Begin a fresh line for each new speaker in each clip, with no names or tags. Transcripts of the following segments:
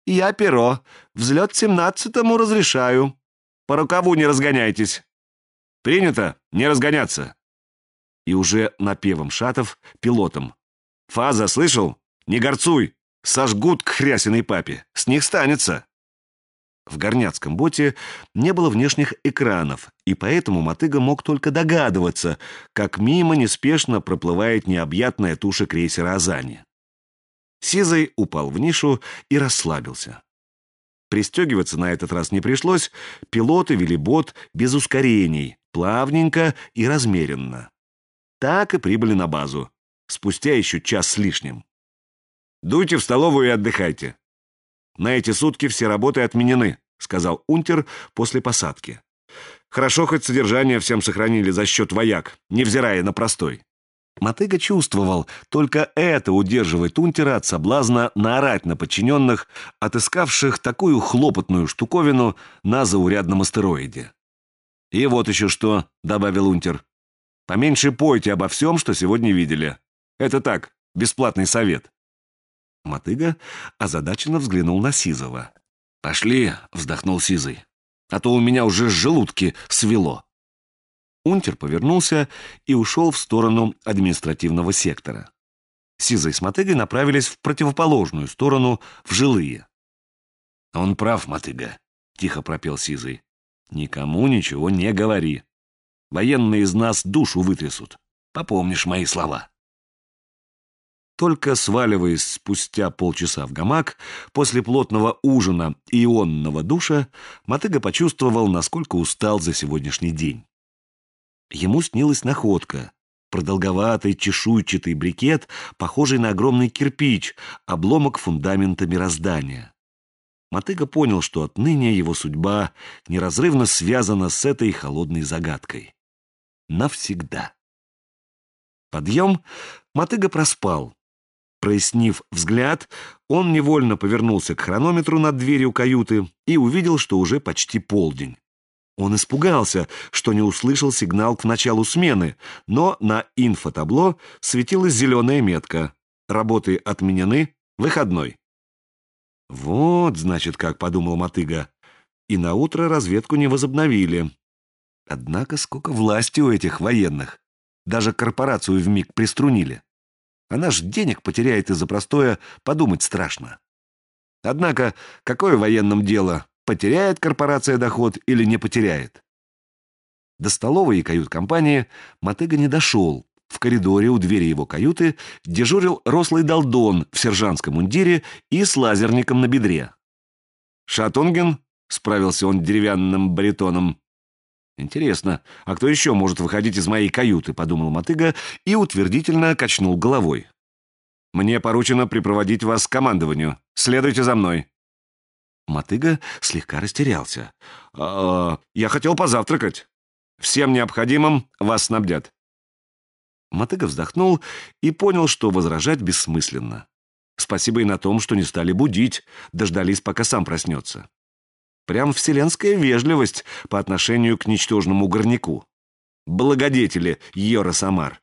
«Я перо. Взлет 17-му разрешаю. По рукаву не разгоняйтесь». «Принято, не разгоняться». И уже напевом Шатов пилотом: «Фаза, слышал? Не горцуй! Сожгут к хрясиной папе. С них станется». В горняцком боте не было внешних экранов, и поэтому Мотыга мог только догадываться, как мимо неспешно проплывает необъятная туша крейсера «Азани». Сизый упал в нишу и расслабился. Пристегиваться на этот раз не пришлось, пилоты вели бот без ускорений, плавненько и размеренно. Так и прибыли на базу, спустя еще час с лишним. «Дуйте в столовую и отдыхайте. На эти сутки все работы отменены», — сказал унтер после посадки. «Хорошо, хоть содержание всем сохранили за счет вояк, невзирая на простой». Мотыга чувствовал, только это удерживает унтера от соблазна наорать на подчиненных, отыскавших такую хлопотную штуковину на заурядном астероиде. «И вот еще что», — добавил унтер. «Поменьше пойте обо всем, что сегодня видели. Это так, бесплатный совет». Мотыга озадаченно взглянул на Сизова. «Пошли», — вздохнул Сизый, — «а то у меня уже желудки свело». Унтер повернулся и ушел в сторону административного сектора. Сизый с Мотыгой направились в противоположную сторону, в жилые. «Он прав, Мотыга», — тихо пропел Сизый. «Никому ничего не говори. Военные из нас душу вытрясут. Попомнишь мои слова». Только сваливаясь спустя полчаса в гамак, после плотного ужина и ионного душа, Мотыга почувствовал, насколько устал за сегодняшний день. Ему снилась находка. Продолговатый чешуйчатый брикет, похожий на огромный кирпич, обломок фундамента мироздания. Мотыга понял, что отныне его судьба неразрывно связана с этой холодной загадкой. Навсегда. Подъем Мотыга проспал. Прояснив взгляд, он невольно повернулся к хронометру над дверью каюты и увидел, что уже почти полдень. Он испугался, что не услышал сигнал к началу смены, но на инфотабло светилась зеленая метка. Работы отменены, выходной. «Вот, значит, как», — подумал Мотыга. И наутро разведку не возобновили. Однако сколько власти у этих военных. Даже корпорацию вмиг приструнили. Она ж денег потеряет из-за простоя, подумать страшно. Однако, какое военным дело, потеряет корпорация доход или не потеряет? До столовой и кают-компании Мотыга не дошел. В коридоре у двери его каюты дежурил рослый долдон в сержантском мундире и с лазерником на бедре. «Шатунген?» — справился он деревянным баритоном. «Интересно, а кто еще может выходить из моей каюты?» — подумал Мотыга и утвердительно качнул головой. «Мне поручено припроводить вас к командованию. Следуйте за мной». Мотыга слегка растерялся. «Я хотел позавтракать. Всем необходимым вас снабдят». Мотыга вздохнул и понял, что возражать бессмысленно. Спасибо и на том, что не стали будить, дождались, пока сам проснется. Прям вселенская вежливость по отношению к ничтожному горняку. Благодетели Йора Самар.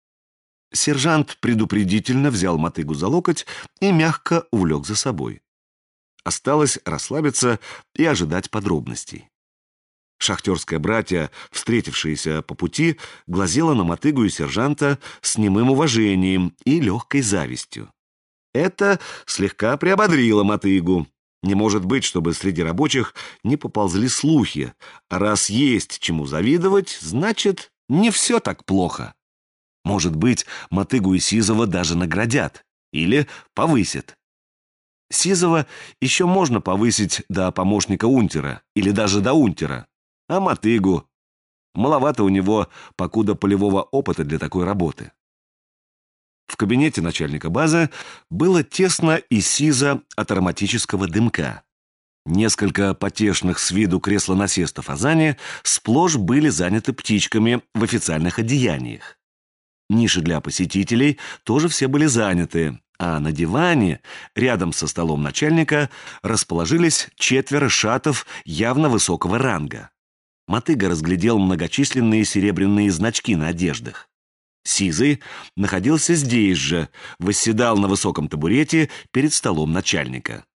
Сержант предупредительно взял Мотыгу за локоть и мягко увлек за собой. Осталось расслабиться и ожидать подробностей. Шахтерское братья, встретившиеся по пути, глазело на Мотыгу и сержанта с немым уважением и легкой завистью. Это слегка приободрило Мотыгу. Не может быть, чтобы среди рабочих не поползли слухи. А раз есть чему завидовать, значит, не все так плохо. Может быть, Мотыгу и Сизова даже наградят или повысят. Сизова еще можно повысить до помощника унтера или даже до унтера. А Мотыгу? Маловато у него, покуда полевого опыта для такой работы. В кабинете начальника базы было тесно и сизо от ароматического дымка. Несколько потешных с виду креслоносестов Азани сплошь были заняты птичками в официальных одеяниях. Ниши для посетителей тоже все были заняты, а на диване, рядом со столом начальника, расположились 4 шатов явно высокого ранга. Мотыга разглядел многочисленные серебряные значки на одеждах. Сизый находился здесь же, восседал на высоком табурете перед столом начальника.